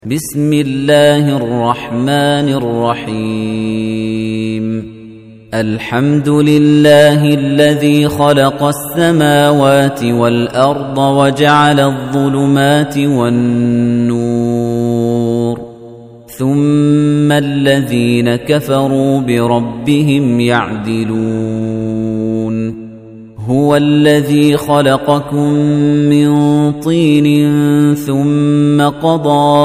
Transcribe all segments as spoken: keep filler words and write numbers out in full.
بسم الله الرحمن الرحيم الحمد لله الذي خلق السماوات والأرض وجعل الظلمات والنور ثم الذين كفروا بربهم يعدلون هو الذي خلقكم من طين ثم قضى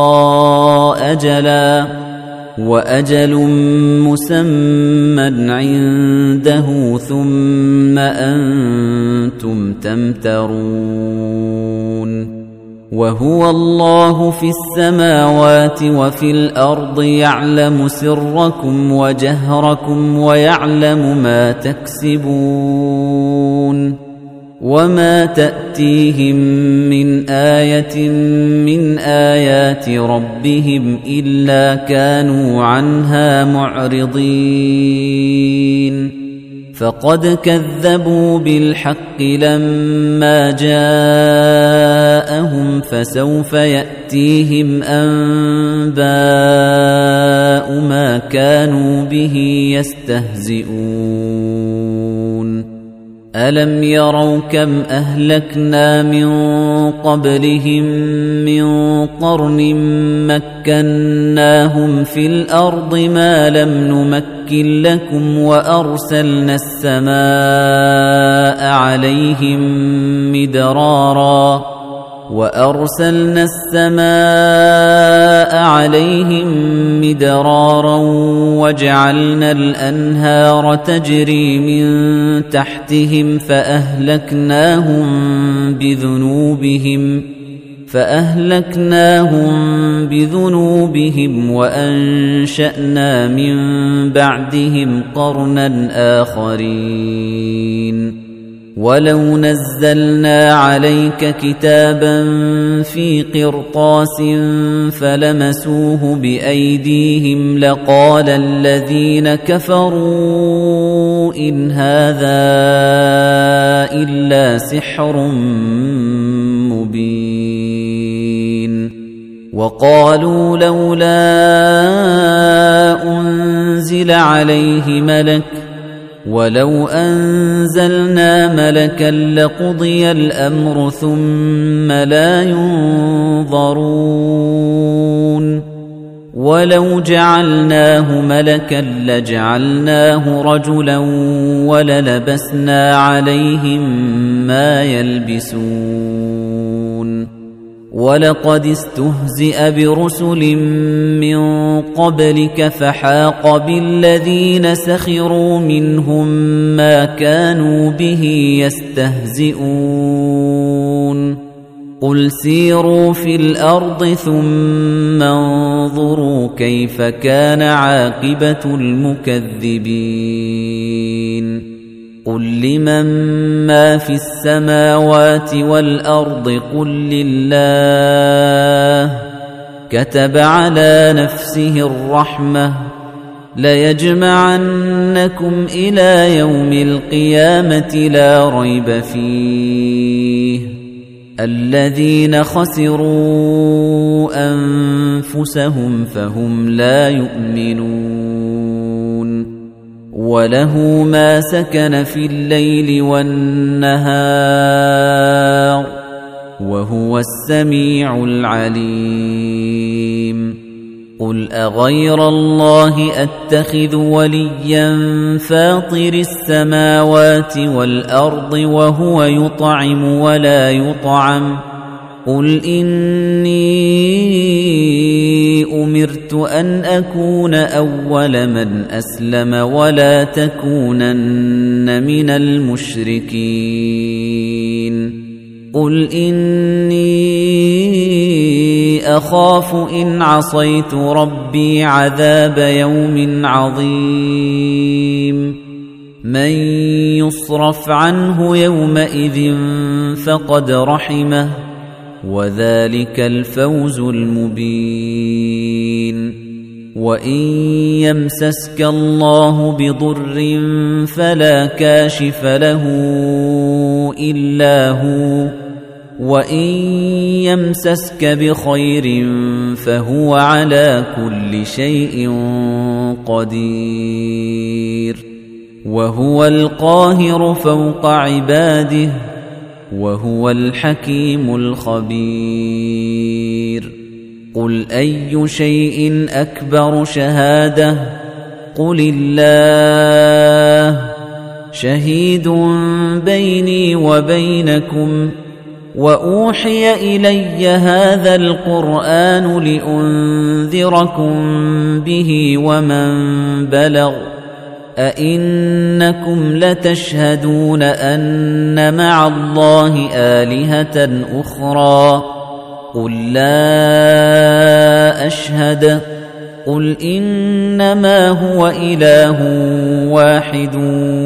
أجلا وأجل مسمى عنده ثم أنتم تمترون وهو الله في السماوات وفي الأرض يعلم سركم وجهركم ويعلم ما تكسبون وما تأتيهم من آية من آيات ربهم إلا كانوا عنها معرضين فقد كذبوا بالحق لما جاءهم فسوف يأتيهم أنباء ما كانوا به يستهزئون ألم يروا كم أهلكنا من قبلهم من قرن مكناهم في الأرض ما لم نمكن لكم وأرسلنا السماء عليهم مدرارا وأرسلنا السماء عليهم مدرارا وجعلنا الأنهار تجري من تحتهم فأهلكناهم بذنوبهم فأهلكناهم بذنوبهم وأنشأنا من بعدهم قرنا آخرين ولو نزلنا عليك كتابا في قرطاس فلمسوه بأيديهم لقال الذين كفروا إن هذا إلا سحر مبين وقالوا لولا أنزل عليه ملك ولو أنزلنا ملكا لقضي الأمر ثم لا ينظرون ولو جعلناه ملكا لجعلناه رجلا وللبسنا عليهم ما يلبسون ولقد استهزئ برسل من قبلك فحاق بالذين سخروا منهم ما كانوا به يستهزئون قل سيروا في الأرض ثم انظروا كيف كان عاقبة المكذبين قل لمن ما في السماوات والأرض قل لله كتب على نفسه الرحمة ليجمعنكم إلى يوم القيامة لا ريب فيه الذين خسروا أنفسهم فهم لا يؤمنون وله ما سكن في الليل والنهار وهو السميع العليم قل أغير الله أتخذ وليا فاطر السماوات والأرض وهو يطعم ولا يطعم قل إني أمرت أن أكون أول من أسلم ولا تكونن من المشركين قل إني أخاف إن عصيت ربي عذاب يوم عظيم من يصرف عنه يومئذ فقد رحمه وذلك الفوز المبين وإن يمسسك الله بضر فلا كاشف له إلا هو وإن يمسسك بخير فهو على كل شيء قدير وهو القاهر فوق عباده وهو الحكيم الخبير قل أي شيء أكبر شهادة قل الله شهيد بيني وبينكم وأوحي إلي هذا القرآن لأنذركم به ومن بلغ أئنكم لتشهدون أن مع الله آلهة أخرى قل لا أشهد قل إنما هو إله واحد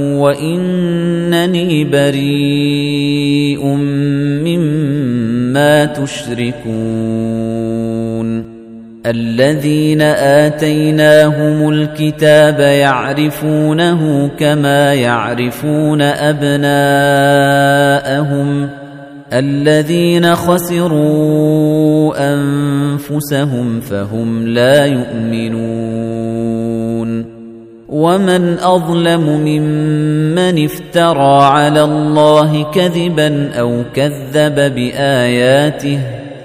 وإنني بريء مما تشركون الذين آتيناهم الكتاب يعرفونه كما يعرفون أبناءهم الذين خسروا أنفسهم فهم لا يؤمنون ومن أظلم ممن افترى على الله كذبا أو كذب بآياته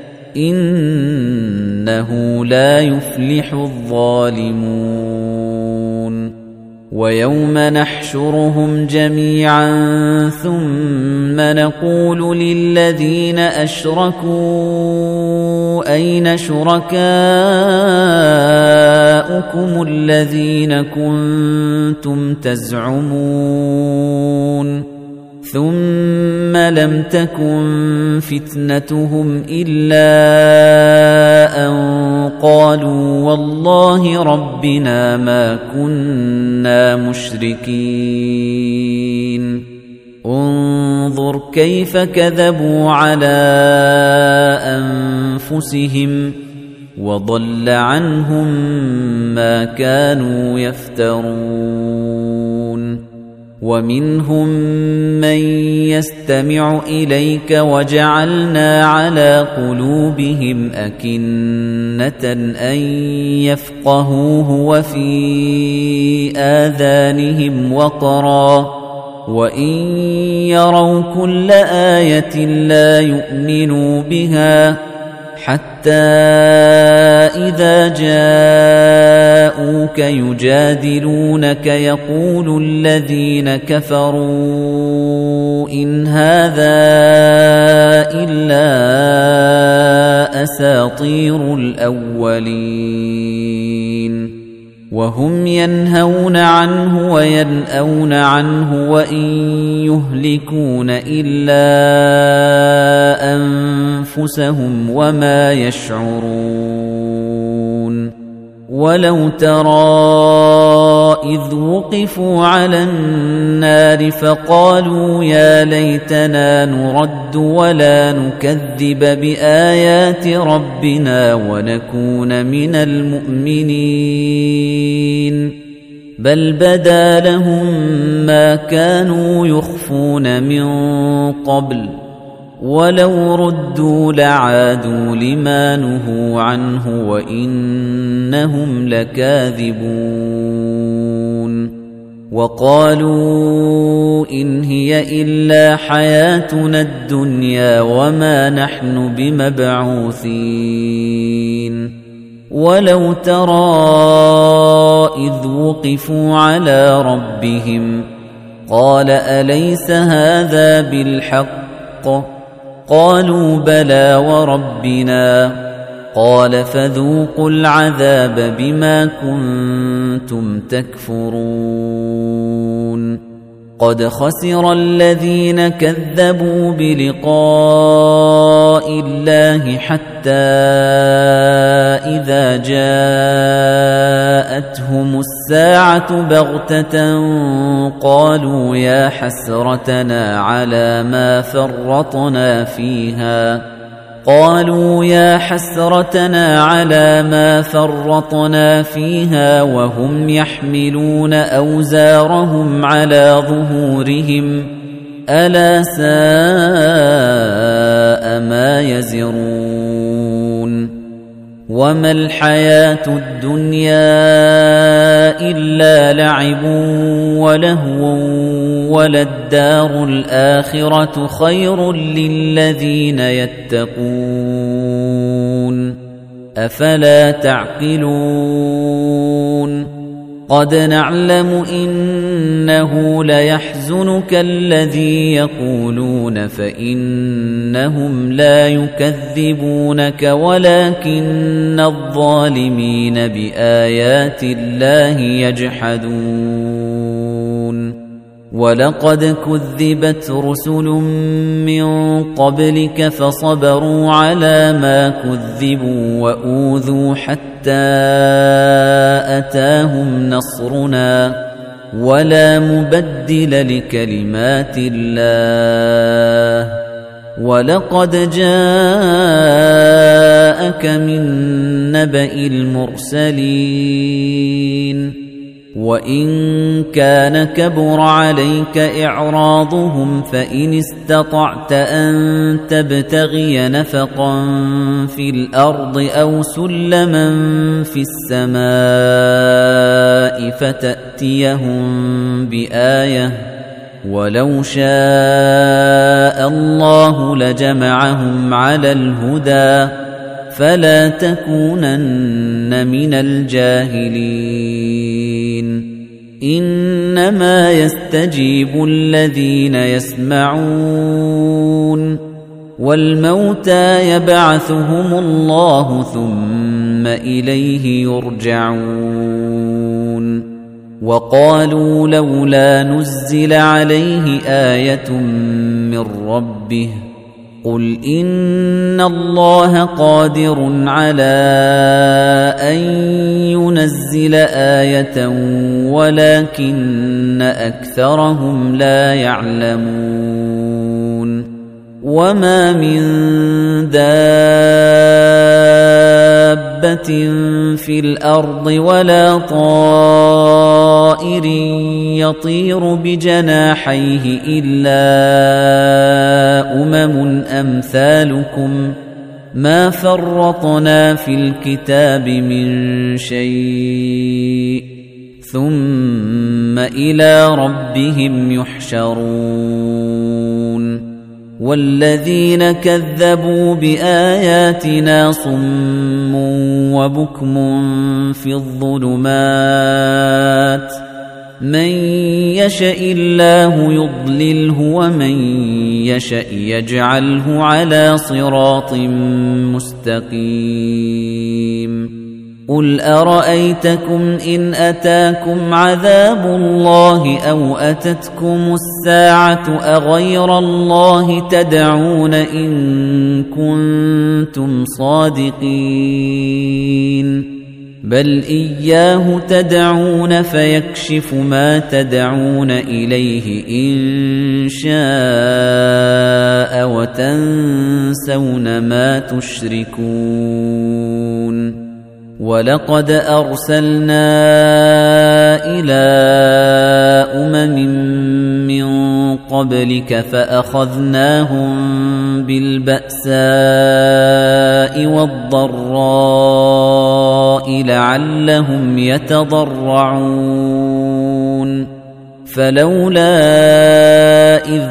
إنه لا يفلح الظالمون ويوم نحشرهم جميعا ثم نقول للذين أشركوا أين شركاؤكم الذين كنتم تزعمون ثم لم تكن فتنتهم إلا أن قالوا والله ربنا ما كنا مشركين انظر كيف كذبوا على أنفسهم وضل عنهم ما كانوا يفترون ومنهم من يستمع إليك وجعلنا على قلوبهم أكنة أن يفقهوه وفي آذانهم وقرا وإن يروا كل آية لا يؤمنوا بها حتى إذا جاءوك يجادلونك يقول الذين كفروا إن هذا إلا أساطير الأولين وهم ينهون عنه وينأون عنه وإن يهلكون إلا أنفسهم وما يشعرون ولو ترى إذ وقفوا على النار فقالوا يا ليتنا نرد ولا نكذب بآيات ربنا ونكون من المؤمنين بل بدا لهم ما كانوا يخفون من قبل ولو ردوا لعادوا لما نهوا عنه وإنهم لكاذبون وقالوا إن هي إلا حياتنا الدنيا وما نحن بمبعوثين ولو ترى إذ وقفوا على ربهم قال أليس هذا بالحق قالوا بلى وربنا قال فذوقوا العذاب بما كنتم تكفرون قد خسر الذين كذبوا بلقاء الله حتى إذا جاءتهم الساعة بغتة قالوا يا حسرتنا على ما فرطنا فيها قالوا يا حسرتنا على ما فرطنا فيها وهم يحملون أوزارهم على ظهورهم ألا ساء ما يزرون وما الحياة الدنيا إلا لعب ولهو وللدار الآخرة خير للذين يتقون أفلا تعقلون قد نعلم إنه ليحزنك الذي يقولون فإنهم لا يكذبونك ولكن الظالمين بآيات الله يجحدون ولقد كذبت رسل من قبلك فصبروا على ما كذبوا وأوذوا حتى أتاهم نصرنا ولا مبدل لكلمات الله ولقد جاءك من نبأ المرسلين وإن كان كبر عليك إعراضهم فإن استطعت أن تبتغي نفقا في الأرض أو سلما في السماء فتأتيهم بآية ولو شاء الله لجمعهم على الهدى فلا تكونن من الجاهلين إنما يستجيب الذين يسمعون والموتى يبعثهم الله ثم إليه يرجعون وقالوا لولا نزل عليه آية من ربه قل إن الله قادر على أن ينزل آية ولكن أكثرهم لا يعلمون وما من دابة في الأرض ولا طائر يطير بجناحيه إلا أمم أمثالكم ما فرطنا في الكتاب من شيء ثم إلى ربهم يحشرون والذين كذبوا بآياتنا صم وبكم في الظلمات من يشاء الله يضلله ومن يشاء يجعله على صراط مستقيم قل أرأيتكم إن أتاكم عذاب الله أو أتتكم الساعة أغير الله تدعون إن كنتم صادقين بل إياه تدعون فيكشف ما تدعون إليه إن شاء وتنسون ما تشركون ولقد أرسلنا إلى أمم من قبلك فأخذناهم بالبأساء والضراء لعلهم يتضرعون فلولا إذ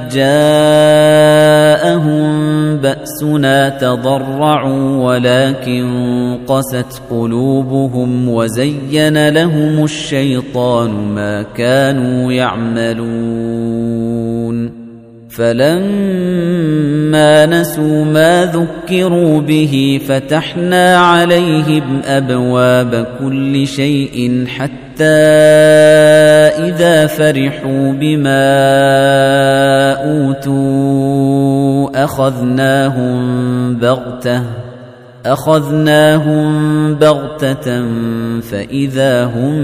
جاءهم بأسنا تضرعوا ولكن قست قلوبهم وزين لهم الشيطان ما كانوا يعملون فلما نسوا ما ذكروا به فتحنا عليهم أبواب كل شيء حتى إذا فرحوا بما أوتوا أخذناهم بغتة أخذناهم بغتة فإذا هم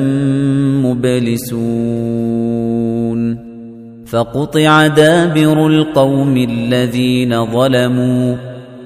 مبلسون فقطع دابر القوم الذين ظلموا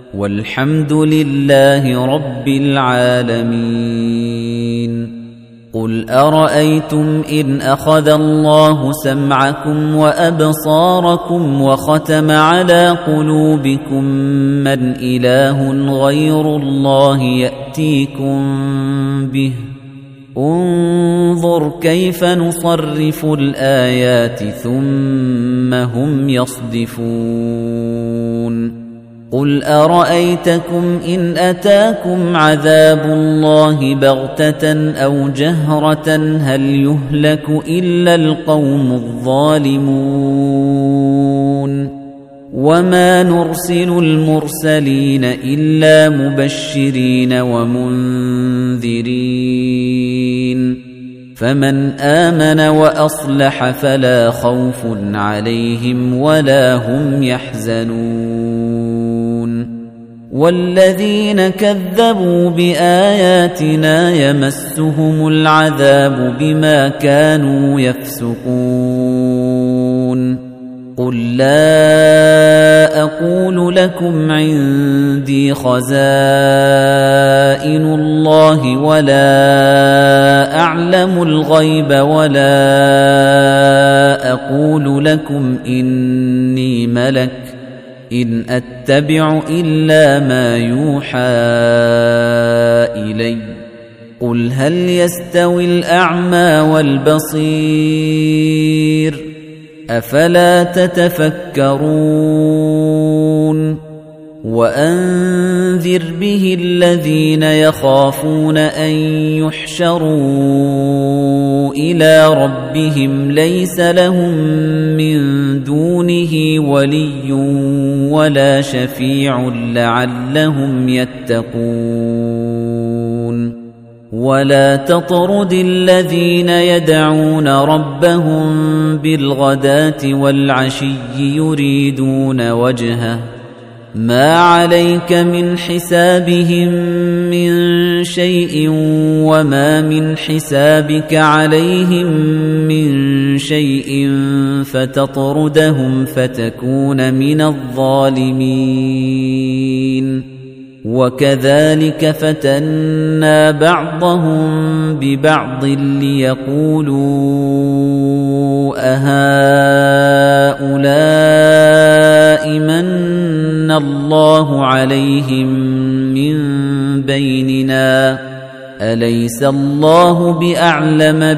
والحمد لله رب العالمين قُلْ أَرَأَيْتُمْ إِنْ أَخَذَ اللَّهُ سَمْعَكُمْ وَأَبْصَارَكُمْ وَخَتَمَ عَلَى قُلُوبِكُمْ مَنْ إِلَٰهٌ غَيْرُ اللَّهِ يَأْتِيكُمْ بِهِ انظُرْ كَيْفَ نُصَرِّفُ الْآيَاتِ ثُمَّ هُمْ يَصْدِفُونَ قُلْ أَرَأَيْتَكُمْ إِنْ أَتَاكُمْ عَذَابُ اللَّهِ بَغْتَةً أَوْ جَهْرَةً هَلْ يُهْلَكُ إِلَّا الْقَوْمُ الظَّالِمُونَ وَمَا نُرْسِلُ الْمُرْسَلِينَ إِلَّا مُبَشِّرِينَ وَمُنذِرِينَ فَمَنْ آمَنَ وَأَصْلَحَ فَلَا خَوْفٌ عَلَيْهِمْ وَلَا هُمْ يَحْزَنُونَ وَالَّذِينَ كَذَّبُوا بِآيَاتِنَا يَمَسُّهُمُ الْعَذَابُ بِمَا كَانُوا يَفْسُقُونَ قُل لَّا أَقُولُ لَكُمْ عِندِي خَزَائِنُ اللَّهِ وَلَا أَعْلَمُ الْغَيْبَ وَلَا أَقُولُ لَكُمْ إِنِّي مَلَكٌ إِنْ أَتَّبِعُ إِلَّا مَا يُوحَىٰ إِلَيَّ قُلْ هَلْ يَسْتَوِي الْأَعْمَىٰ وَالْبَصِيرُ أَفَلَا تَتَفَكَّرُونَ وَأَنذِرْ بِهِ الَّذِينَ يَخَافُونَ أَن يُحْشَرُوا إِلَىٰ رَبِّهِمْ لَيْسَ لَهُم مِّن دُونِهِ وَلِيٌّ وَلَا شَفِيعٌ لَّعَلَّهُمْ يَتَّقُونَ وَلَا تَطْرُدِ الَّذِينَ يَدْعُونَ رَبَّهُم بِالْغَدَاةِ وَالْعَشِيِّ يُرِيدُونَ وَجْهَهُ مَا عَلَيْكَ مِنْ حِسَابِهِم مِّن شَيْءٍ وَمَا مِنْ حِسَابِكَ عَلَيْهِم مِّن شَيْءٍ فَتَطْرُدَهُمْ فَتَكُونَ مِنَ الظَّالِمِينَ وَكَذَلِكَ فَتَنَّا بَعْضَهُم بِبَعْضٍ لِيَقُولُوا أَهَٰؤُلَاءِ مَنَّ اللَّهُ عَلَيْهِم مِّن بَيْنِنَا أَلَيْسَ اللَّهُ بِأَعْلَمَ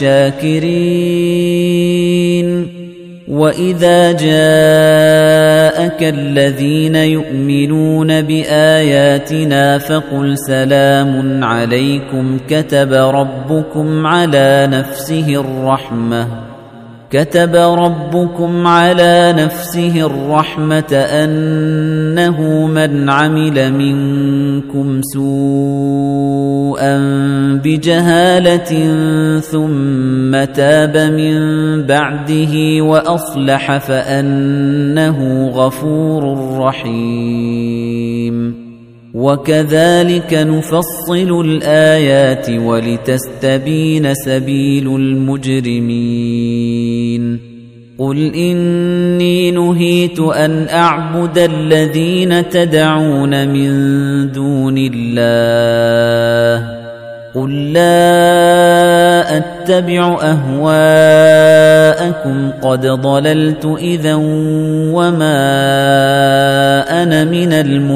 بِالشَّاكِرِينَ وَإِذَا جَاءَكَ الَّذِينَ يُؤْمِنُونَ بِآيَاتِنَا فَقُلْ سَلَامٌ عَلَيْكُمْ كَتَبَ رَبُّكُمْ عَلَى نَفْسِهِ الرَّحْمَةَ كَتَبَ رَبُّكُمْ عَلَى نَفْسِهِ الرَّحْمَةَ أَنَّهُ مَنْ عَمِلَ مِنكُمْ سُوءًا بِجَهَالَةٍ ثُمَّ تَابَ مِن بَعْدِهِ وَأَصْلَحَ فَأَنَّهُ غَفُورٌ رَّحِيمٌ وَكَذَلِكَ نُفَصِّلُ الْآيَاتِ وَلِتَسْتَبِينَ سَبِيلُ الْمُجْرِمِينَ قُلْ إِنِّي نُهِيتُ أَنْ أَعْبُدَ الَّذِينَ تَدْعُونَ مِن دُونِ اللَّهِ قُل لَّا أَتَّبِعُ أَهْوَاءَكُمْ قَدْ ضَلَلْتُ إِذًا وَمَا أَنَا مِنَ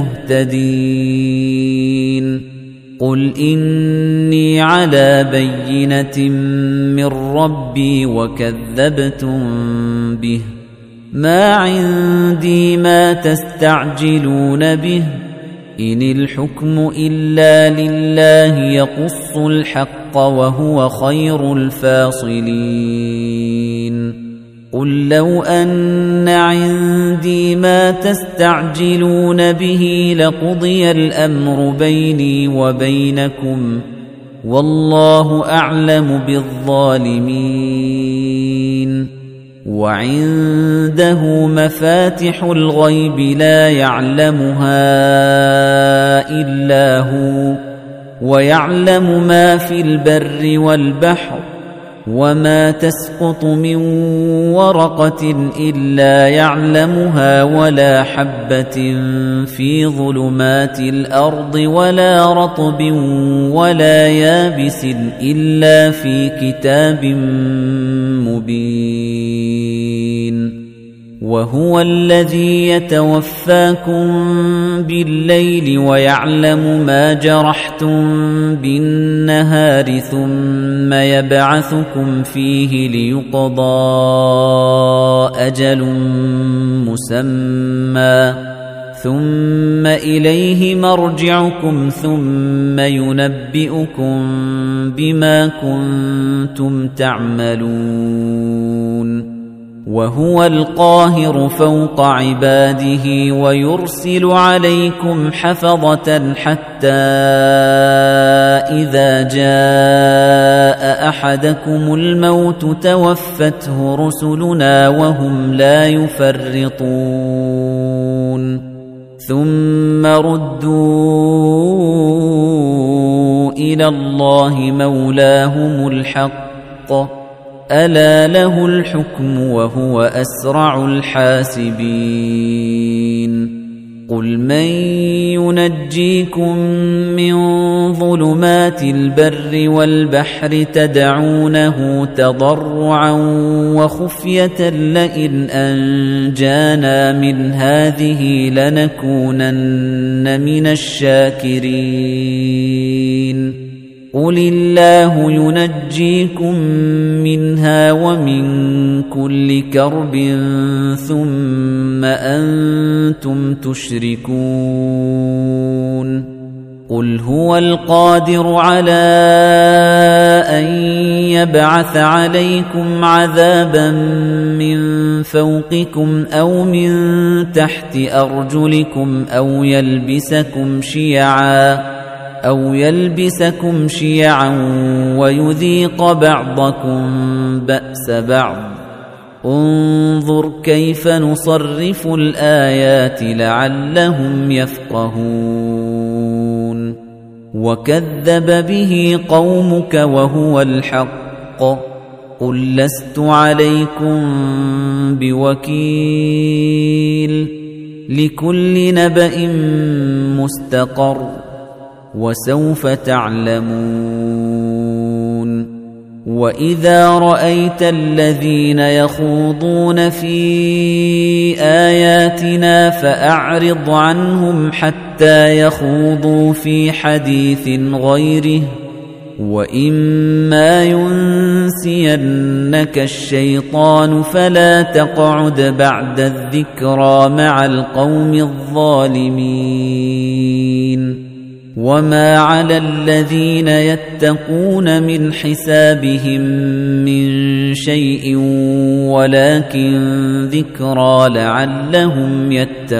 الْمُهْتَدِينَ قُلْ إِنِّي عَلَىٰ بَيِّنَةٍ مِّن رَّبِّي وَكَذَّبْتُم بِهِ مَا عِندِي مَا تَسْتَعْجِلُونَ بِهِ إِنِ الْحُكْمُ إِلَّا لِلَّهِ يَقُصُّ الْحَقَّ وَهُوَ خَيْرُ الْفَاصِلِينَ قُل لَّوْ أَنَّ عِندِي مَا تَسْتَعْجِلُونَ بِهِ لَقُضِيَ الْأَمْرُ بَيْنِي وَبَيْنَكُمْ وَاللَّهُ أَعْلَمُ بِالظَّالِمِينَ وَعِندَهُ مَفَاتِحُ الْغَيْبِ لَا يَعْلَمُهَا إِلَّا هُوَ وَيَعْلَمُ مَا فِي الْبَرِّ وَالْبَحْرِ وما تسقط من ورقة إلا يعلمها ولا حبة في ظلمات الأرض ولا رطب ولا يابس إلا في كتاب مبين وهو الذي يتوفاكم بالليل ويعلم ما جرحتم بالنهار ثم يبعثكم فيه ليقضى أجل مسمى ثم إليه مرجعكم ثم ينبئكم بما كنتم تعملون وهو القاهر فوق عباده ويرسل عليكم حفظة حتى إذا جاء أحدكم الموت توفته رسلنا وهم لا يفرطون ثم ردوا إلى الله مولاهم الحق ألا له الحكم وهو أسرع الحاسبين قل من ينجيكم من ظلمات البر والبحر تدعونه تضرعا وخفية لئن أنجانا من هذه لنكونن من الشاكرين قل الله ينجيكم منها ومن كل كرب ثم أنتم تشركون قل هو القادر على أن يبعث عليكم عذابا من فوقكم أو من تحت أرجلكم أو يلبسكم شيعاً أو يلبسكم شيعا ويذيق بعضكم بأس بعض انظر كيف نصرف الآيات لعلهم يفقهون وكذب به قومك وهو الحق قل لست عليكم بوكيل لكل نبأ مستقر وسوف تعلمون وإذا رأيت الذين يخوضون في آياتنا فأعرض عنهم حتى يخوضوا في حديث غيره وإما ينسينك الشيطان فلا تقعد بعد الذكرى مع القوم الظالمين وما على الذين يتقون من حسابهم من شيء ولكن ذكرى لعلهم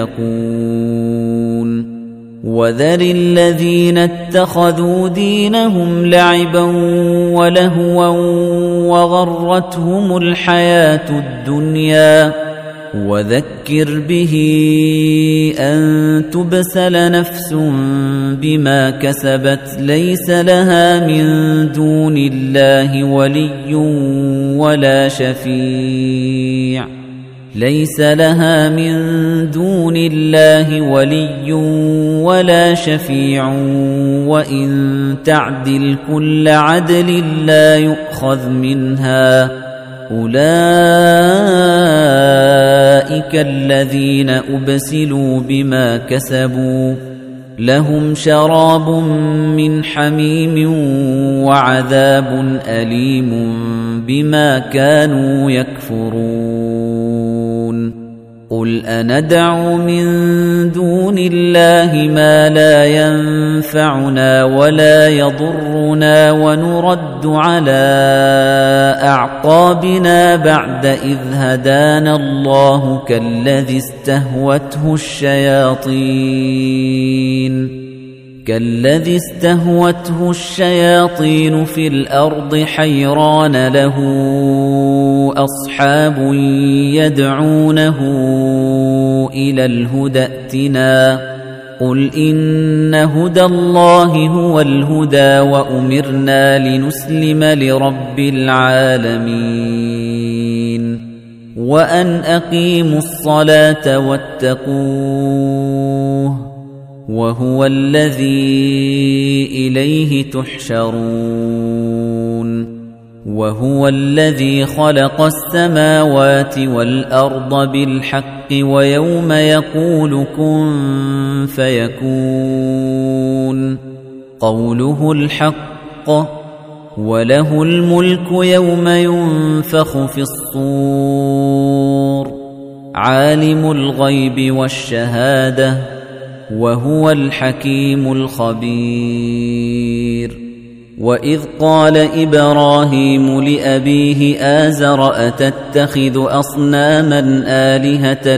يتقون وذر الذين اتخذوا دينهم لعبا ولهوا وغرتهم الحياة الدنيا وذكر به أن تبسل نفس بما كسبت ليس لها من دون الله ولي ولا شفيع ليس لها من دون الله ولي ولا شفيع وإن تعدل كل عدل لا يؤخذ منها أولئك الذين أبسلوا بما كسبوا لهم شراب من حميم وعذاب أليم بما كانوا يكفرون قل أندعو من دون الله ما لا ينفعنا ولا يضرنا ونرد على أعقابنا بعد إذ هدانا الله كالذي استهوته الشياطين كالذي استهوته الشياطين في الأرض حيران له أصحاب يدعونه إلى الهدى ائتنا قُلْ إِنَّ هُدَى اللَّهِ هُوَ الْهُدَى وَأُمِرْنَا لِنُسْلِمَ لِرَبِّ الْعَالَمِينَ وَأَنْ أَقِيمُوا الصَّلَاةَ وَاتَّقُوهُ وَهُوَ الَّذِي إِلَيْهِ تُحْشَرُونَ وَهُوَ الَّذِي خَلَقَ السَّمَاوَاتِ وَالْأَرْضَ بِالْحَقِّ وَيَوْمَ يَقُولُ كُن فَيَكُونُ قَوْلُهُ الْحَقُّ وَلَهُ الْمُلْكُ يَوْمَ يُنفَخُ فِي الصُّورِ عَالِمُ الْغَيْبِ وَالشَّهَادَةِ وَهُوَ الْحَكِيمُ الْخَبِيرُ وَإِذْ قَالَ إِبْرَاهِيمُ لِأَبِيهِ آزَرَ أَتَتَّخِذُ أَصْنَامًا آلِهَةً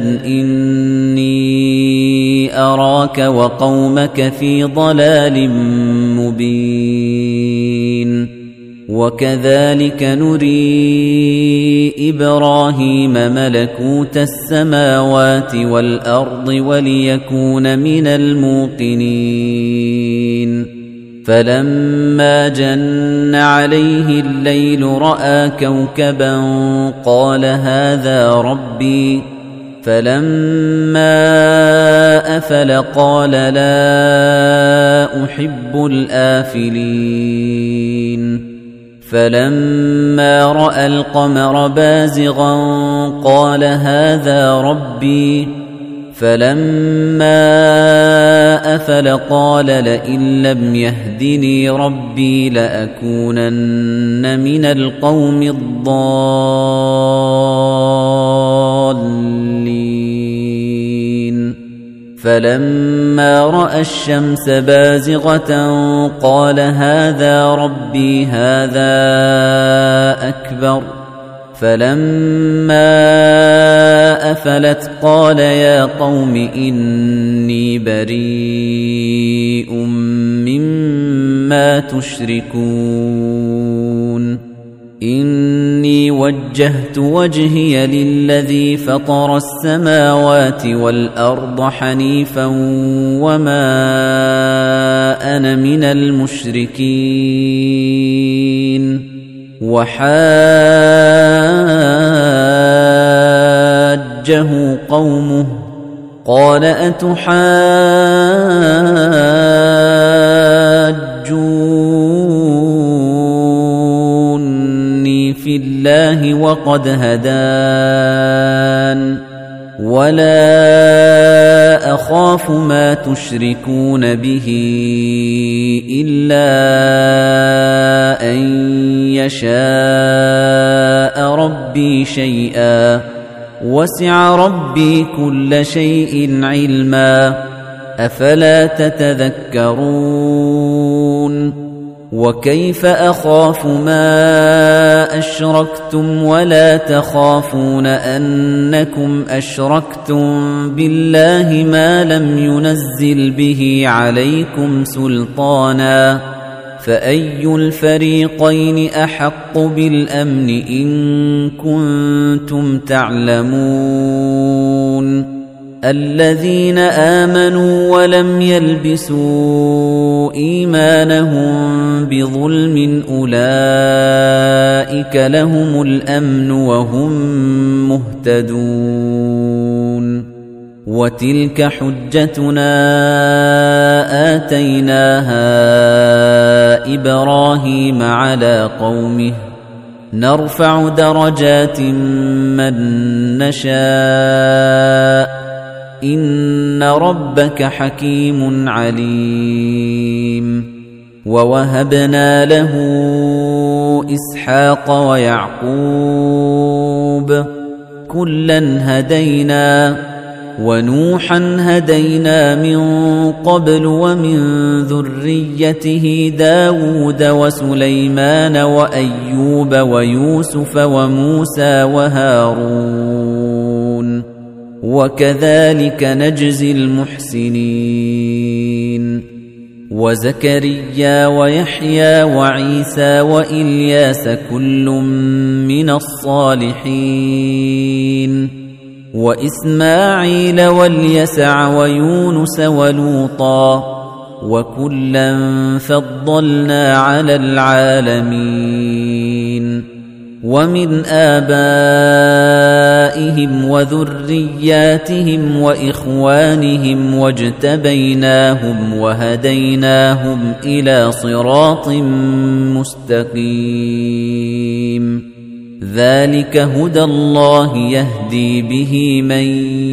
إِنِّي أَرَاكَ وَقَوْمَكَ فِي ضَلَالٍ مُبِينٍ وَكَذَلِكَ نُرِي إِبْرَاهِيمَ مَلَكُوتَ السَّمَاوَاتِ وَالْأَرْضِ وَلِيَكُونَ مِنَ الْمُوقِنِينَ فَلَمَّا جَنَّ عَلَيْهِ اللَّيْلُ رَأَىٰ كَوْكَبًا قَالَ هَٰذَا رَبِّي فَلَمَّا أَفَلَ قَالَ لَا أُحِبُّ الْآفِلِينَ فَلَمَّا رَأَى الْقَمَرَ بَازِغًا قَالَ هَٰذَا رَبِّي فَلَمَّا أَفَلَ قَالَ لَئِن لَّمْ يَهْدِنِي رَبِّي لَأَكُونَنَّ مِنَ الْقَوْمِ الضَّالِّينَ فَلَمَّا رَأَى الشَّمْسَ بَازِغَةً قَالَ هَٰذَا رَبِّي هَٰذَا أَكْبَرُ فَلَمَّا أَفَلَتْ قَالَ يَا قَوْمِ إِنِّي بَرِيءٌ مِّمَّا تُشْرِكُونَ إِنِّي وَجَّهْتُ وَجْهِيَ لِلَّذِي فَطَرَ السَّمَاوَاتِ وَالْأَرْضَ حَنِيفًا وَمَا أَنَا مِنَ الْمُشْرِكِينَ وَحَاجَّهُ قَوْمُهُ قَالَ أَتُحَاجُّونِّي فِي اللَّهِ وَقَدْ هَدَانِ وَلَا أَخَافُ مَا تُشْرِكُونَ بِهِ إِلَّا أَن يَشَاءَ رَبِّي شَيْئًا وَسِعَ رَبِّي كُلَّ شَيْءٍ عِلْمًا أَفَلَا تَتَذَكَّرُونَ وَكَيْفَ أَخَافُ مَا أَشْرَكْتُمْ وَلَا تَخَافُونَ أَنَّكُمْ أَشْرَكْتُمْ بِاللَّهِ مَا لَمْ يُنَزِّلْ بِهِ عَلَيْكُمْ سُلْطَانًا فَأَيُّ الْفَرِيقَيْنِ أَحَقُّ بِالْأَمْنِ إِن كُنتُمْ تَعْلَمُونَ الَّذِينَ آمَنُوا وَلَمْ يَلْبِسُوا إِيمَانَهُم بِظُلْمٍ أُولَئِكَ لَهُمُ الْأَمْنُ وَهُمْ مُهْتَدُونَ وَتِلْكَ حُجَّتُنَا آتَيْنَاهَا إِبْرَاهِيمَ عَلَى قَوْمِهِ نَرْفَعُ دَرَجَاتٍ مَّن نَّشَاءُ إِنَّ رَبَّكَ حَكِيمٌ عَلِيمٌ وَوَهَبْنَا لَهُ إِسْحَاقَ وَيَعْقُوبَ كُلًّا هَدَيْنَا وَنُوحًا هَدَيْنَا مِن قَبْلُ وَمِن ذُرِّيَّتِهِ دَاوُودَ وَسُلَيْمَانَ وَأَيُّوبَ وَيُوسُفَ وَمُوسَى وَهَارُونَ وَكَذَلِكَ نَجْزِي الْمُحْسِنِينَ وَزَكَرِيَّا وَيَحْيَى وَعِيسَى وَإِلْيَاسَ كُلٌّ مِّنَ الصَّالِحِينَ وإسماعيل واليسع ويونس ولوطا وكلا فضلنا على العالمين ومن آبائهم وذرياتهم وإخوانهم واجتبيناهم وهديناهم إلى صراط مستقيم ذلك هدى الله يهدي به من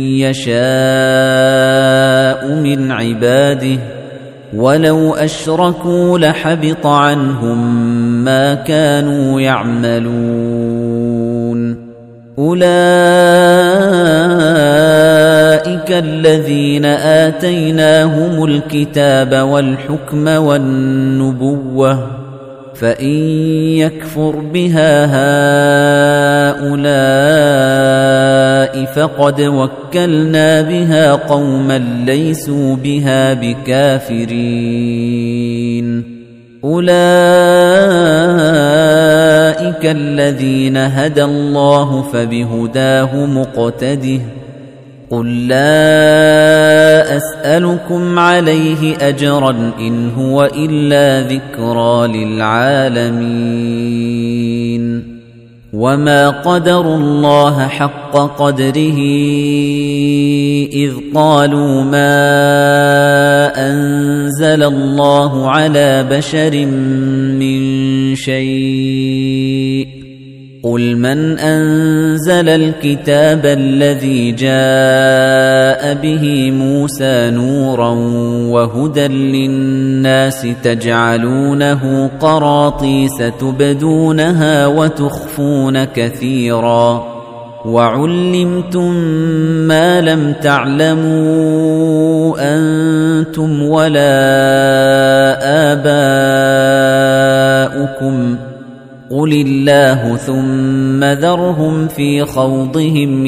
يشاء من عباده ولو أشركوا لحبط عنهم ما كانوا يعملون أولئك الذين آتيناهم الكتاب والحكم والنبوة فإن يكفر بها هؤلاء فقد وكلنا بها قوما ليسوا بها بكافرين أولئك الذين هدى الله فبهداه مقتده قل لا أسألكم عليه أجرا إن هو إلا ذكرى للعالمين وما قدروا الله حق قدره إذ قالوا ما أنزل الله على بشر من شيء قل من أنزل الكتاب الذي جاء به موسى نورا وهدى للناس تجعلونه قراطيس تبدونها وتخفون كثيرا وعلمتم ما لم تعلموا أنتم ولا آباؤكم قل الله ثم ذرهم في خوضهم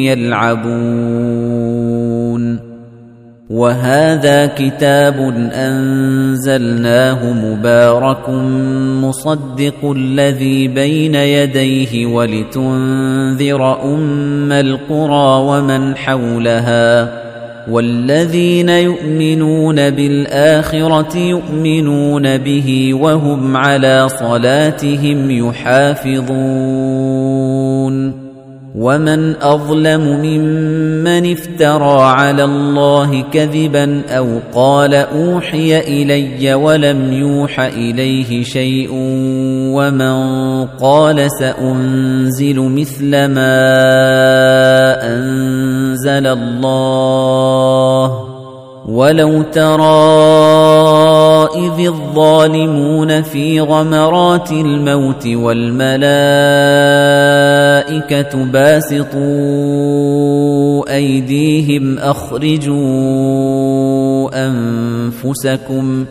يلعبون وهذا كتاب أنزلناه مبارك مصدق الذي بين يديه ولتنذر أم القرى ومن حولها والذين يؤمنون بالآخرة يؤمنون به وهم على صلاتهم يحافظون ومن أظلم ممن افترى على الله كذبا أو قال أوحي إلي ولم يوح إليه شيء ومن قال سأنزل مثل ما أنزل الله ولو ترى إذ الظالمون في غمرات الموت والملائكة باسطوا أيديهم أخرجوا أنفسكم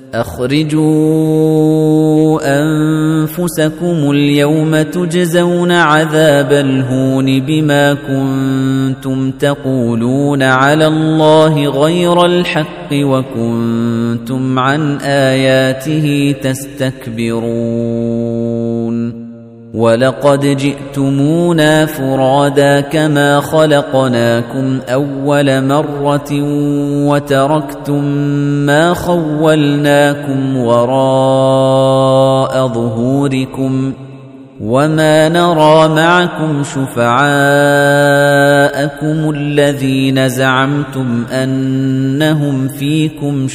أخرجوا أنفسكم اليوم تجزون عذاب الهون بما كنتم تقولون على الله غير الحق وكنتم عن آياته تستكبرون ولقد جئتمونا فرادا كما خلقناكم أول مرة وتركتم ما خولناكم وراء ظهوركم وما نرى معكم شفعاءكم الذين زعمتم أنهم فيكم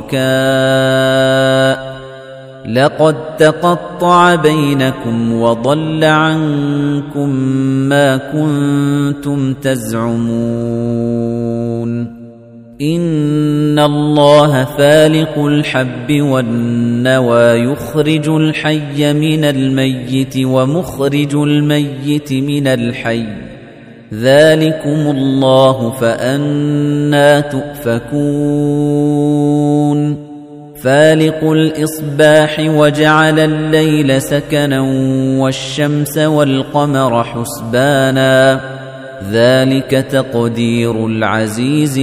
شركاء لقد تقطع بينكم وضل عنكم ما كنتم تزعمون إن الله فالق الحب والنوى يخرج الحي من الميت ومخرج الميت من الحي ذلكم الله فأنى تؤفكون فالق الإصباح وجعل الليل سكنا والشمس والقمر حسبانا ذلك تقدير العزيز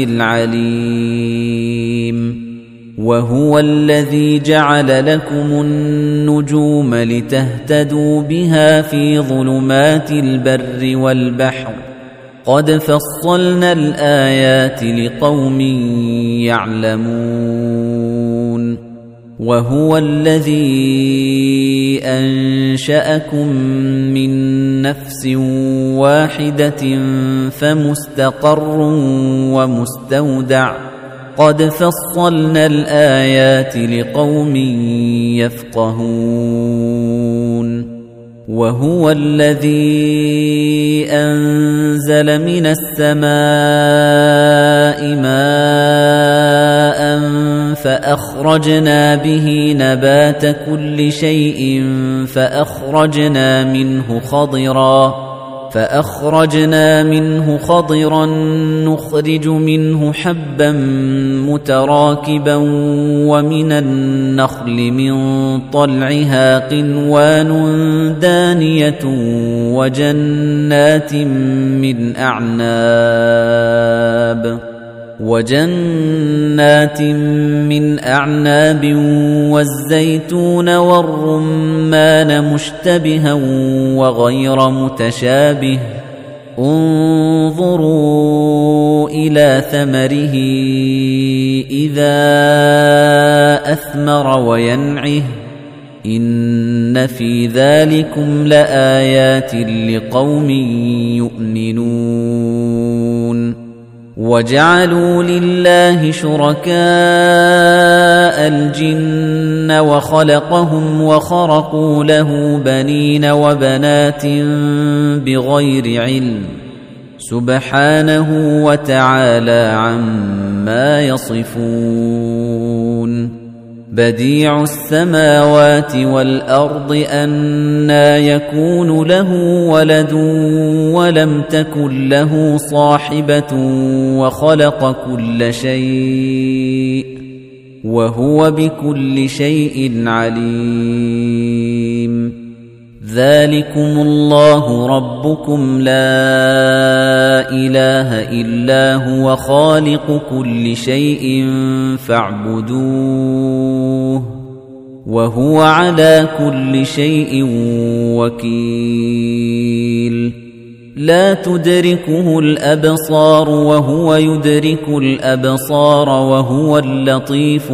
العليم وهو الذي جعل لكم النجوم لتهتدوا بها في ظلمات البر والبحر قد فصلنا الآيات لقوم يعلمون وهو الذي أنشأكم من نفس واحدة فمستقر ومستودع قد فصلنا الآيات لقوم يفقهون وهو الذي أنزل من السماء ماء فأخرجنا به نبات كل شيء فأخرجنا منه خضرا فأخرجنا منه خضرا نخرج منه حبا متراكبا ومن النخل من طلعها قنوان دانية وجنات من أعناب وجنات من أعناب والزيتون والرمان مشتبها وغير متشابه انظروا إلى ثمره إذا أثمر وينعه إن في ذلكم لآيات لقوم يؤمنون وجعلوا لله شركاء الجن وخلقهم وخرقوا له بنين وبنات بغير علم سبحانه وتعالى عما يصفون بديع السماوات والأرض أنى يكون له ولد ولم تكن له صاحبة وخلق كل شيء وهو بكل شيء عليم ذلكم الله ربكم لا إله إلا هو خالق كل شيء فاعبدوه وهو على كل شيء وكيل لا تدركه الأبصار وهو يدرك الأبصار وهو اللطيف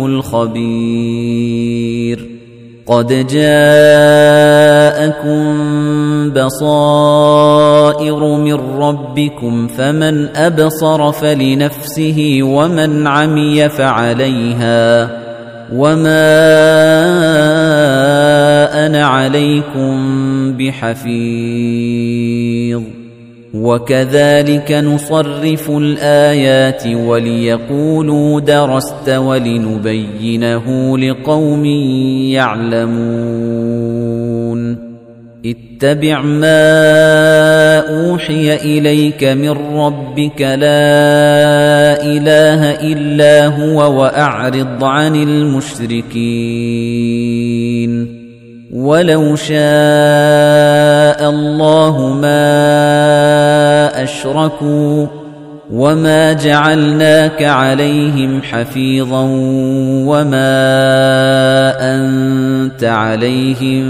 الخبير قد جاءكم بصائر من ربكم فمن أبصر فلنفسه ومن عمي فعليها وما أنا عليكم بحفيظ وكذلك نصرف الآيات وليقولوا درست ولنبينه لقوم يعلمون اتبع ما أوحي إليك من ربك لا إله إلا هو وأعرض عن المشركين ولو شاء الله ما أشركوا وما جعلناك عليهم حفيظا وما أنت عليهم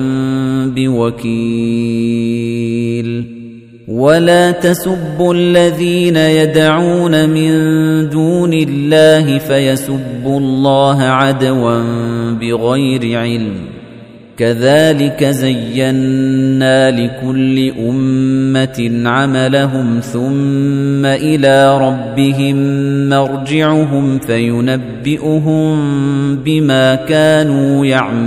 بوكيل ولا تسبوا الذين يدعون من دون الله فيسبوا الله عدوا بغير علم كذلك زينا لكل أمة عملهم ثم إلى ربهم مرجعهم فينبئهم بما كانوا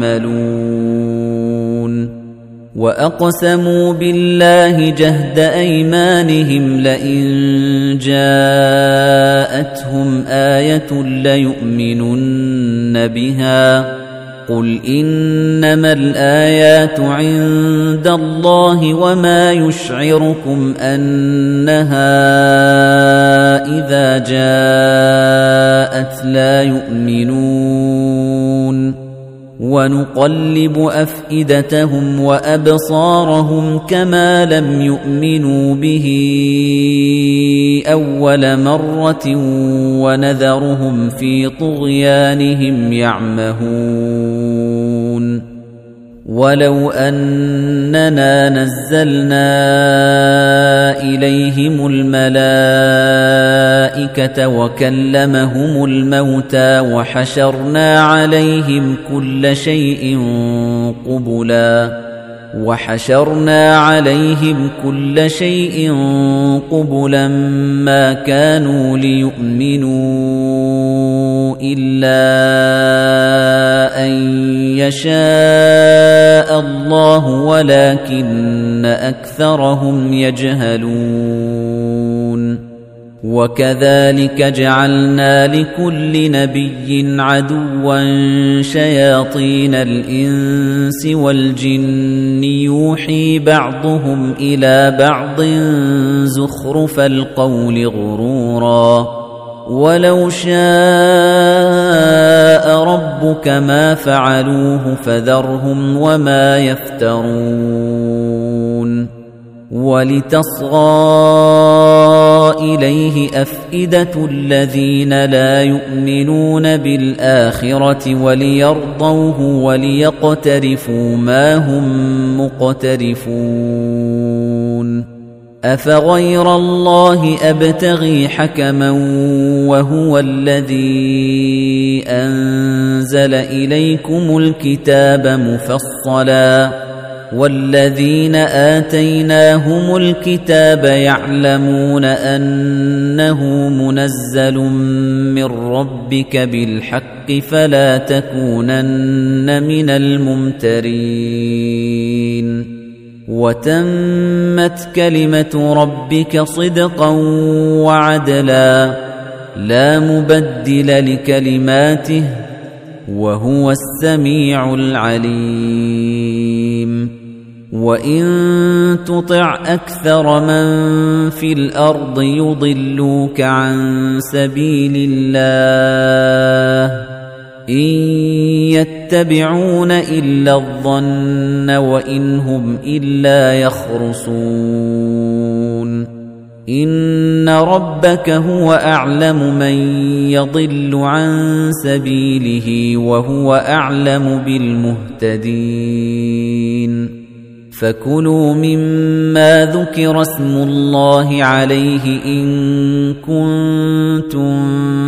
يعملون وأقسموا بالله جهد أيمانهم لئن جاءتهم آية ليؤمنن بها قل إنما الآيات عند الله وما يشعركم أنها إذا جاءت لا يؤمنون ونقلب أفئدتهم وأبصارهم كما لم يؤمنوا به أول مرة ونذرهم في طغيانهم يعمهون ولو أننا نزلنا إليهم الملائكة وكلمهم الموتى وحشرنا عليهم كل شيء قبلا وحشرنا عليهم كل شيء قبلا ما كانوا ليؤمنوا إلا أن يشاء الله ولكن أكثرهم يجهلون وكذلك جعلنا لكل نبي عدوا شياطين الإنس والجن يوحي بعضهم إلى بعض زخرف القول غرورا ولو شاء ربك ما فعلوه فذرهم وما يفترون ولتصغى إليه أفئدة الذين لا يؤمنون بالآخرة وليرضوه وليقترفوا ما هم مقترفون أفغير الله أبتغي حكما وهو الذي أنزل إليكم الكتاب مفصلا والذين آتيناهم الكتاب يعلمون أنه منزل من ربك بالحق فلا تكونن من الممترين وتمت كلمة ربك صدقا وعدلا لا مبدل لكلماته وهو السميع العليم وإن تطع أكثر من في الأرض يضلوك عن سبيل الله إن يتبعون إلا الظن وإن هم إلا يخرصون إن ربك هو أعلم من يضل عن سبيله وهو أعلم بالمهتدين فكلوا مما ذكر اسم الله عليه إن كنتم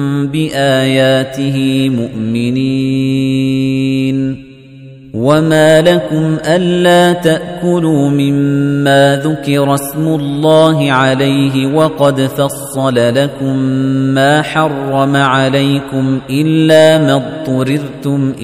بآياته مؤمنين وما لكم ألا تأكلوا مما ذكر اسم الله عليه وقد فصل لكم ما حرم عليكم إلا ما اضطررتم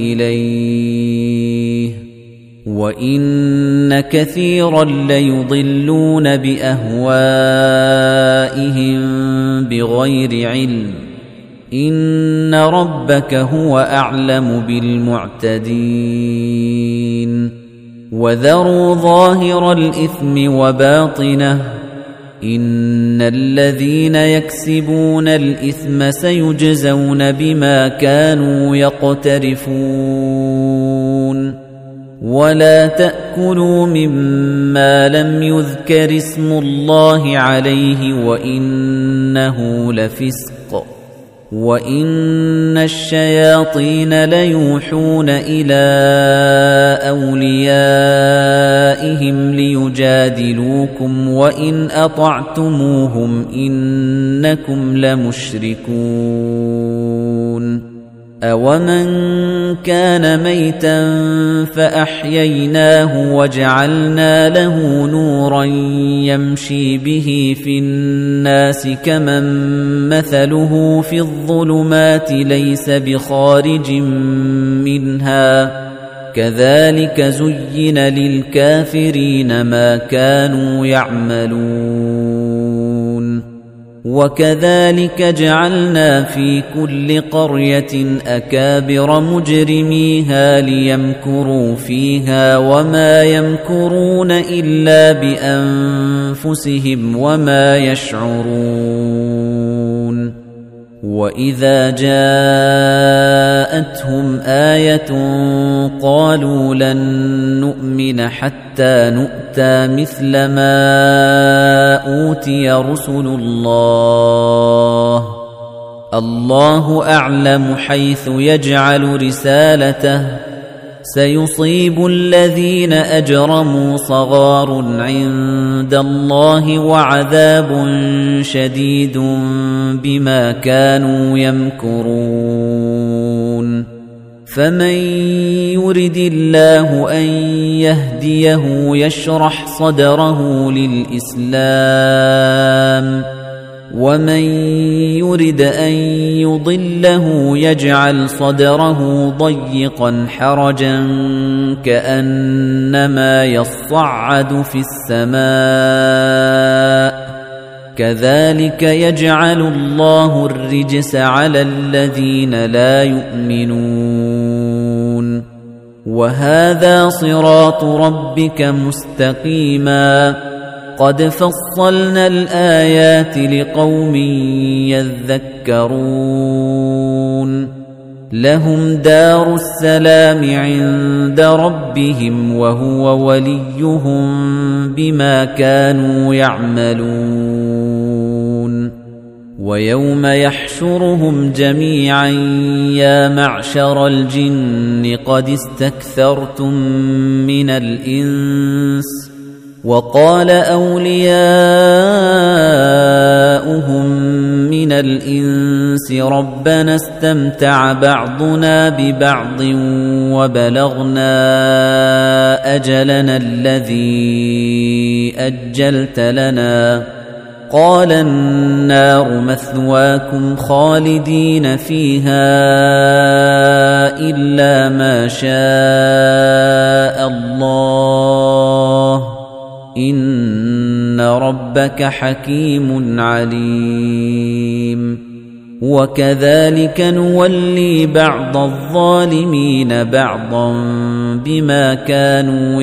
إليه وَإِنَّ كَثِيرًا لَيُضِلُّونَ بِأَهْوَائِهِم بِغَيْرِ عِلْمٍ إِنَّ رَبَّكَ هُوَ أَعْلَمُ بِالْمُعْتَدِينَ وَذَرُوا ظَاهِرَ الْإِثْمِ وَبَاطِنَهُ إِنَّ الَّذِينَ يَكْسِبُونَ الْإِثْمَ سَيُجْزَوْنَ بِمَا كَانُوا يَقْتَرِفُونَ ولا تأكلوا مما لم يذكر اسم الله عليه وإنه لفسق وإن الشياطين ليوحون إلى أوليائهم ليجادلوكم وإن أطعتموهم إنكم لمشركون أَوَمَنْ كَانَ مَيْتًا فَأَحْيَيْنَاهُ وَجَعَلْنَا لَهُ نُورًا يَمْشِي بِهِ فِي النَّاسِ كَمَنْ مَثَلُهُ فِي الظُّلُمَاتِ لَيْسَ بِخَارِجٍ مِنْهَا كَذَلِكَ زُيِّنَ لِلْكَافِرِينَ مَا كَانُوا يَعْمَلُونَ وَكَذَلِكَ جَعَلْنَا فِي كُلِّ قَرْيَةٍ أَكَابِرَ مُجْرِمِيهَا لِيَمْكُرُوا فِيهَا وَمَا يَمْكُرُونَ إِلَّا بِأَنفُسِهِمْ وَمَا يَشْعُرُونَ وَإِذَا جَاءَتْهُمْ آيَةٌ قَالُوا لَن نُّؤْمِنَ حَتَّى نُؤْتَىٰ مِثْلَ مَا أُوتِيَ رُسُلُ اللَّهِ اللَّهُ أَعْلَمُ حَيْثُ يَجْعَلُ رِسَالَتَهُ سيصيب الذين أجرموا صغار عند الله وعذاب شديد بما كانوا يمكرون فمن يرد الله أن يهديه يشرح صدره للإسلام ومن يرد أن يضله يجعل صدره ضيقا حرجا كأنما يصعد في السماء كذلك يجعل الله الرجس على الذين لا يؤمنون وهذا صراط ربك مستقيما قد فصلنا الآيات لقوم يذكرون لهم دار السلام عند ربهم وهو وليهم بما كانوا يعملون ويوم يحشرهم جميعا يا معشر الجن قد استكثرتم من الإنس وقال أولياؤهم من الإنس ربنا استمتع بعضنا ببعض وبلغنا أجلنا الذي أجلت لنا قال النار مثواكم خالدين فيها إلا ما شاء الله إن ربك حكيم عليم وكذلك نولي بعض الظالمين بعضا بما كانوا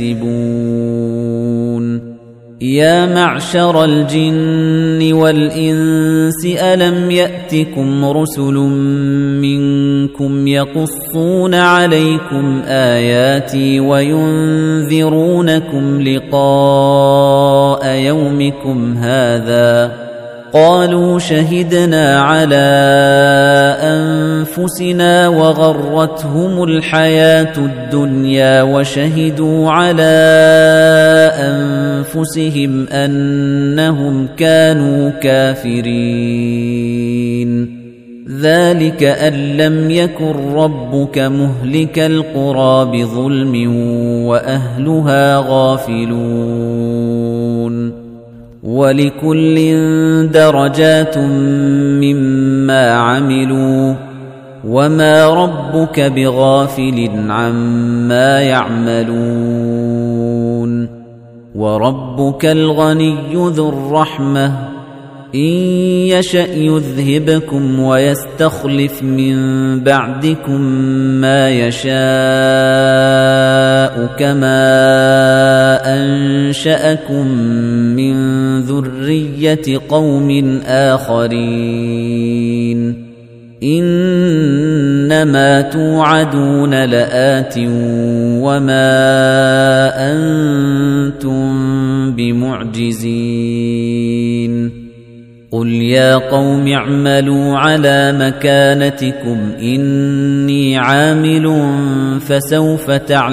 يكسبون يا معشر الجن والإنس ألم يأتكم رسل منكم يقصون عليكم آياتي وينذرونكم لقاء يومكم هذا قالوا شهدنا على أنفسنا وغرتهم الحياة الدنيا وشهدوا على أنفسهم أنهم كانوا كافرين ذلك أن لم يكن ربك مهلك القرى بظلم وأهلها غافلون ولكل درجات مما عملوا وما ربك بغافل عما يعملون وربك الغني ذو الرحمة إن يشأ يذهبكم ويستخلف من بعدكم ما يشاء كما أنشأكم من ذرية قوم آخرين إنما توعدون لآت وما أنتم بمعجزين قل يا قوم اعملوا على مكانتكم إني عامل فسوف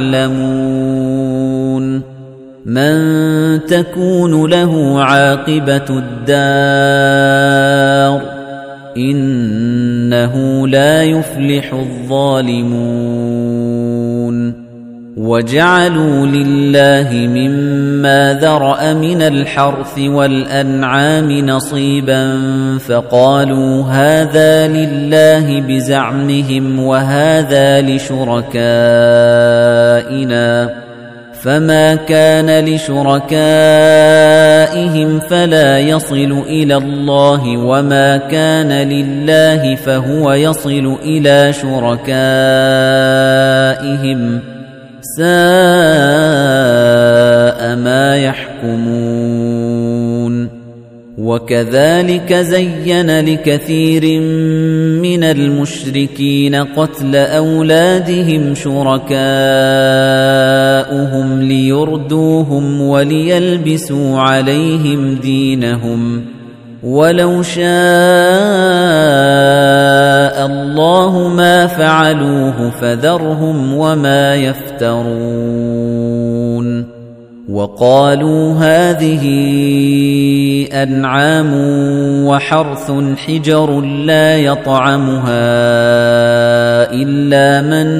تعلمون من تكون له عاقبة الدار إنه لا يفلح الظالمون وجعلوا لله مما ذرأ من الحرث والأنعام نصيبا فقالوا هذا لله بزعمهم وهذا لشركائنا فما كان لشركائهم فلا يصل إلى الله وما كان لله فهو يصل إلى شركائهم ساء ما يحكمون وكذلك زين لكثير من المشركين قتل أولادهم شركاؤهم ليردوهم وليلبسوا عليهم دينهم وَلَوْ شَاءَ اللَّهُ مَا فَعَلُوهُ فَذَرْهُمْ وَمَا يَفْتَرُونَ وَقَالُوا هَٰذِهِ أَنْعَامٌ وَحَرْثٌ حِجْرٌ لَّا يَطْعَمُهَا إِلَّا مَن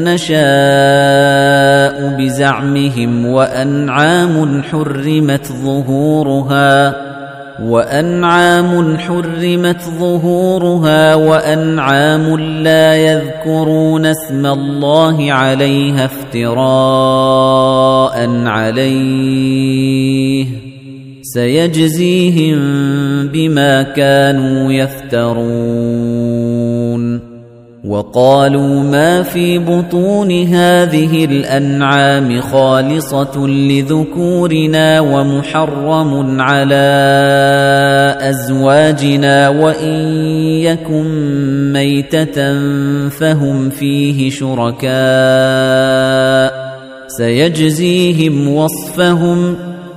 نَّشَاءُ بِزَعْمِهِمْ وَأَنْعَامٌ حُرِّمَتْ ظُهُورُهَا وَأَنْعَامٌ حُرِّمَتْ ظُهُورُهَا وَأَنْعَامٌ لَّا يَذْكُرُونَ اسْمَ اللَّهِ عَلَيْهَا افْتِرَاءً عَلَيْهِ سَيَجْزِيهِم بِمَا كَانُوا يَفْتَرُونَ وَقَالُوا مَا فِي بُطُونِ هَٰذِهِ الْأَنْعَامِ خَالِصَةٌ لِّذُكُورِنَا وَمُحَرَّمٌ عَلَىٰ أَزْوَاجِنَا وَإِن يَكُن مَّيْتَةً فَهُمْ فِيهِ شُرَكَاءُ سَيَجْزِيهِمْ وَصْفَهُمْ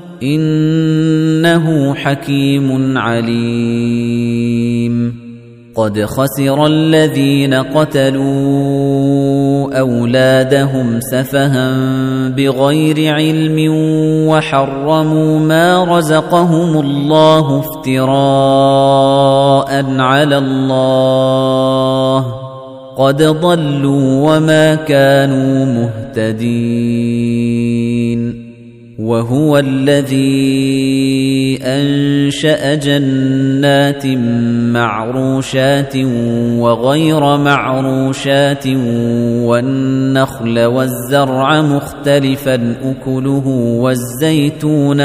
إِنَّهُ حَكِيمٌ عَلِيمٌ قد خسر الذين قتلوا أولادهم سفها بغير علم وحرموا ما رزقهم الله افتراء على الله قد ضلوا وما كانوا مهتدين وهو الذي أنشأ جنات معروشات وغير معروشات والنخل والزرع مختلفا أكله والزيتون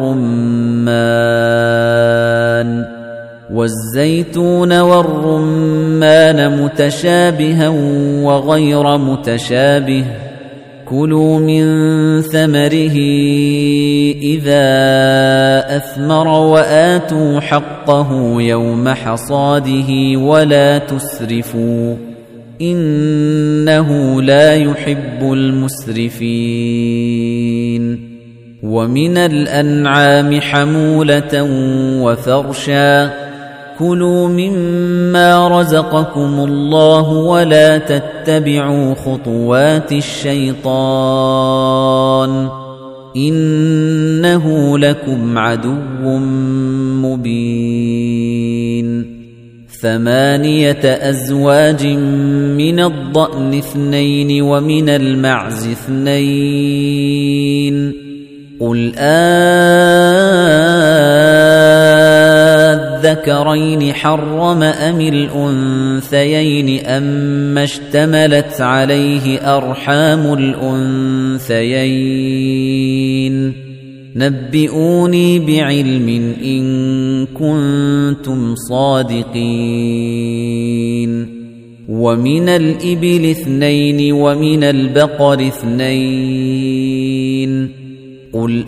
والرمان والزيتون والرمان متشابها وغير متشابه كلوا من ثمره إذا أثمر وآتوا حقه يوم حصاده ولا تسرفوا إنه لا يحب المسرفين ومن الأنعام حمولة وفرشا كلوا مما رزقكم الله ولا تتبعوا خطوات الشيطان إنه لكم عدو مبين ثمانية أزواج من الضأن اثنين ومن المعز اثنين قل آذكرين حرم أم الأنثيين أما اشتملت عليه أرحام الأنثيين نبئوني بعلم إن كنتم صادقين ومن الإبل اثنين ومن البقر اثنين قل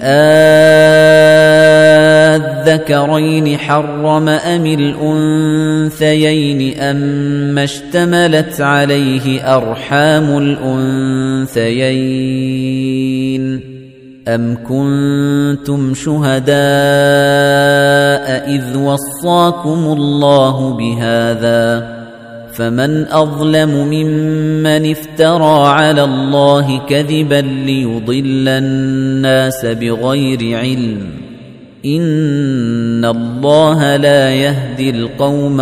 آذكرين حرم أم الأنثيين أما اشتملت عليه أرحام الأنثيين أم كنتم شهداء إذ وصاكم الله بهذا فمن أظلم ممن افترى على الله كذبا ليضل الناس بغير علم إن الله لا يهدي القوم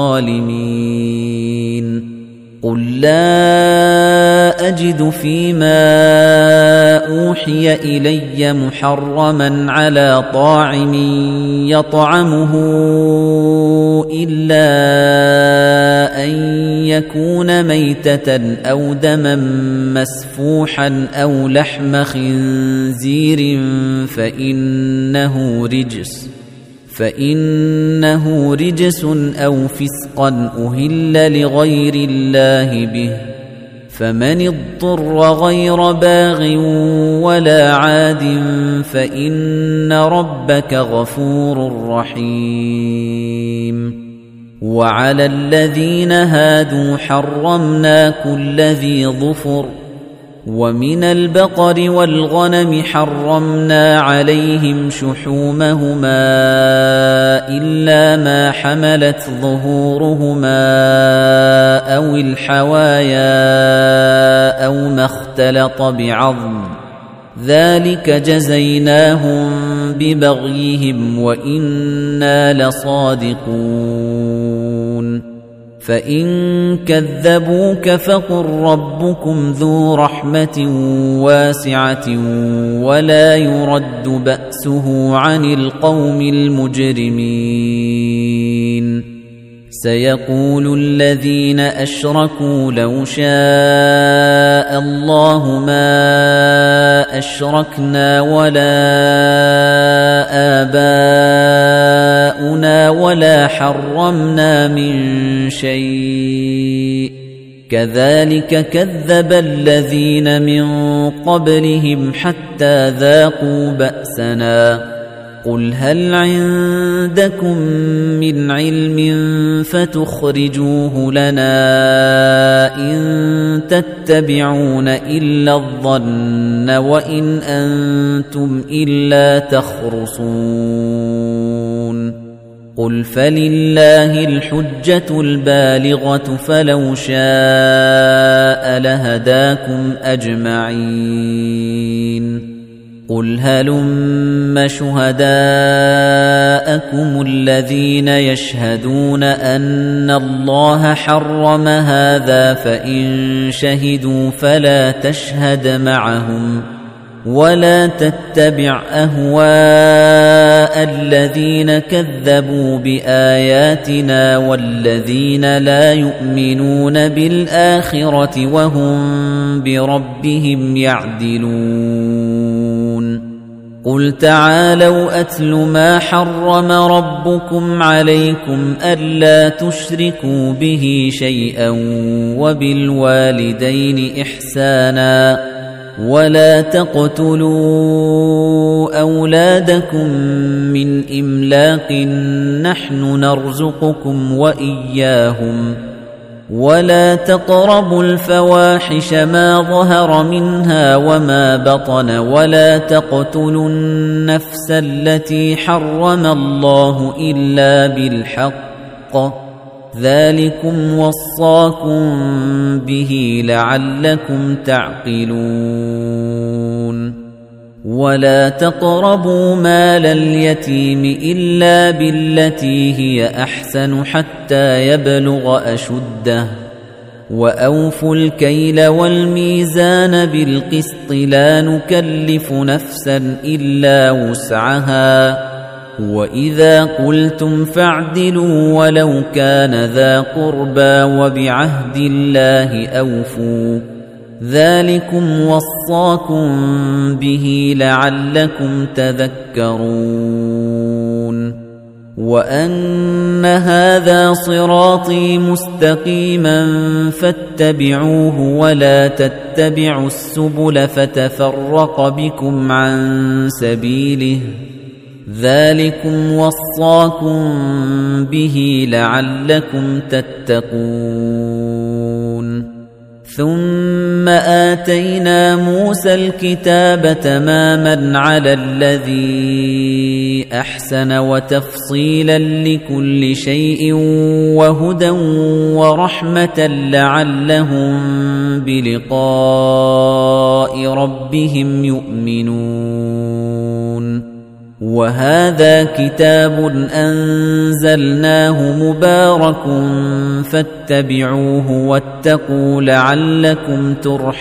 الظالمين قل لا أجد فيما أوحي إلي محرما على طاعم يطعمه إلا أن يكون ميتة أو دما مسفوحا أو لحم خنزير فإنه رجس فإنه رجس أو فسقا أهل لغير الله به فمن اضطر غير باغ ولا عاد فإن ربك غفور رحيم وعلى الذين هادوا حرمنا كل ذي ظفر ومن البقر والغنم حرمنا عليهم شحومهما إلا ما حملت ظهورهما أو الحوايا أو ما اختلط بعظم ذلك جزيناهم ببغيهم وإنا لصادقون فإن كذبوك فقل ربكم ذو رحمة واسعة ولا يرد بأسه عن القوم المجرمين سيقول الذين أشركوا لو شاء الله ما أشركنا ولا آباؤنا ولا حرمنا من شيء كذلك كذب الذين من قبلهم حتى ذاقوا بأسنا قل هل عندكم من علم فتخرجوه لنا إن تتبعون إلا الظن وإن أنتم إلا تخرصون قل فلله الحجة البالغة فلو شاء لهداكم أجمعين قل هلم شهداءكم الذين يشهدون أن الله حرم هذا فإن شهدوا فلا تشهد معهم ولا تتبع أهواء الذين كذبوا بآياتنا والذين لا يؤمنون بالآخرة وهم بربهم يعدلون قل تعالوا أتل ما حرم ربكم عليكم ألا تشركوا به شيئا وبالوالدين إحسانا ولا تقتلوا أولادكم من إملاق نحن نرزقكم وإياهم ولا تقربوا الفواحش ما ظهر منها وما بطن ولا تقتلوا النفس التي حرم الله إلا بالحق ذلكم وصاكم به لعلكم تعقلون ولا تقربوا مال اليتيم إلا بالتي هي أحسن حتى يبلغ أشده وأوفوا الكيل والميزان بالقسط لا نكلف نفسا إلا وسعها وإذا قلتم فاعدلوا ولو كان ذا قربى وبعهد الله أوفوا ذلكم وصاكم به لعلكم تذكرون وأن هذا صراطي مستقيما فاتبعوه ولا تتبعوا السبل فتفرق بكم عن سبيله ذلكم وصاكم به لعلكم تتقون ثم آتينا موسى الكتاب تماما على الذي أحسن وتفصيلا لكل شيء وهدى ورحمة لعلهم بلقاء ربهم يؤمنون وهذا كتاب أنزلناه مبارك فاتبعوه واتقوا لعلكم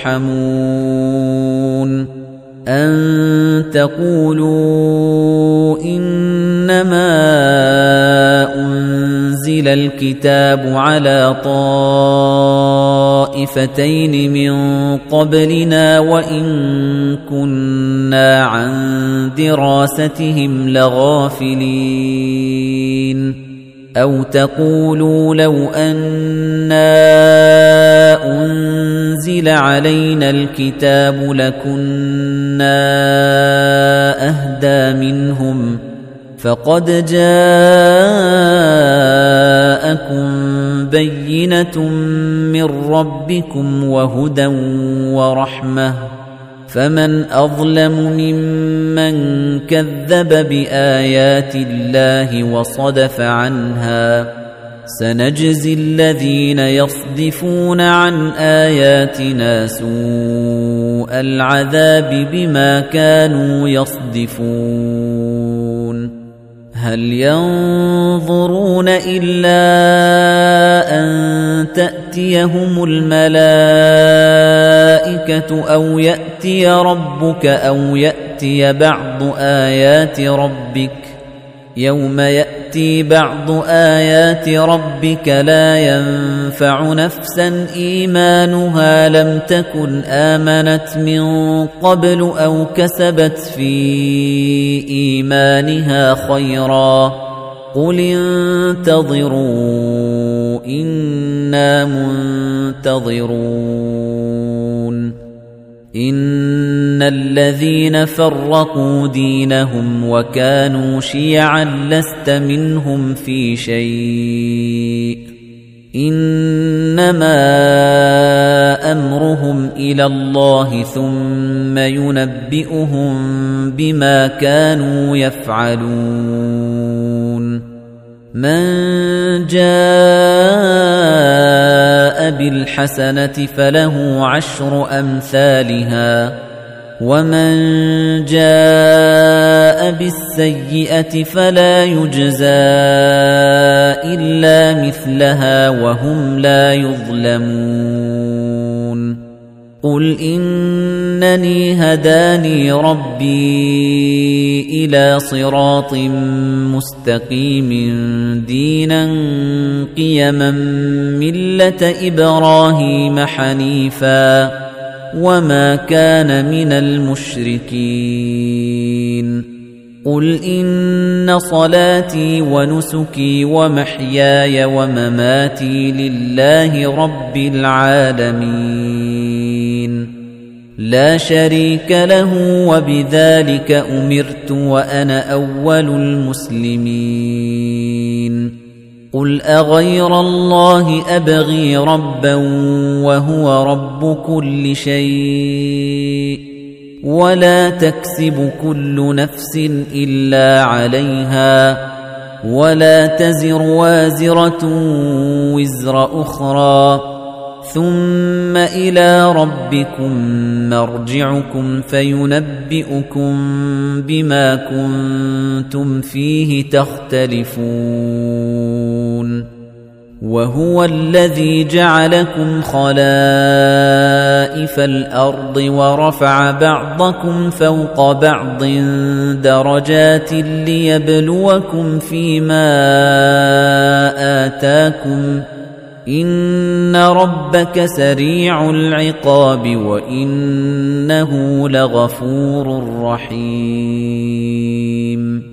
ترحمون أن تقولوا إنما أنزل الكتاب على طائفتين من قبلنا وإن كنا عن دراستهم لغافلين أو تقولوا لو أنا أنزل علينا الكتاب لكنا أهدى منهم فقد جاءكم بينة من ربكم وهدى ورحمة فمن أظلم ممن كذب بآيات الله وصدف عنها سنجزي الذين يصدفون عن آياتنا سوء العذاب بما كانوا يصدفون هل ينظرون إلا أن تأتيهم الملائكة أو يأتي ربك أو يأتي بعض آيات ربك يوم يأتي بعض آيات ربك لا ينفع نفسا إيمانها لم تكن آمنت من قبل أو كسبت في إيمانها خيرا قل انتظروا إنا منتظرون إن الذين فرقوا دينهم وكانوا شيعا لست منهم في شيء إنما أمرهم إلى الله ثم ينبئهم بما كانوا يفعلون من جاء بالحسنة فله عشر أمثالها ومن جاء بالسيئة فلا يجزى إلا مثلها وهم لا يظلمون قل إنني هداني ربي إلى صراط مستقيم دينا قيما ملة إبراهيم حنيفا وما كان من المشركين قل إن صلاتي ونسكي ومحياي ومماتي لله رب العالمين لا شريك له وبذلك أمرت وأنا أول المسلمين قل أغير الله أبغي ربا وهو رب كل شيء ولا تكسب كل نفس إلا عليها ولا تزر وازرة وزر أخرى ثم إلى ربكم مرجعكم فينبئكم بما كنتم فيه تختلفون وهو الذي جعلكم خلائف الأرض ورفع بعضكم فوق بعض درجات ليبلوكم فيما آتاكم إن ربك سريع العقاب وإنه لغفور رحيم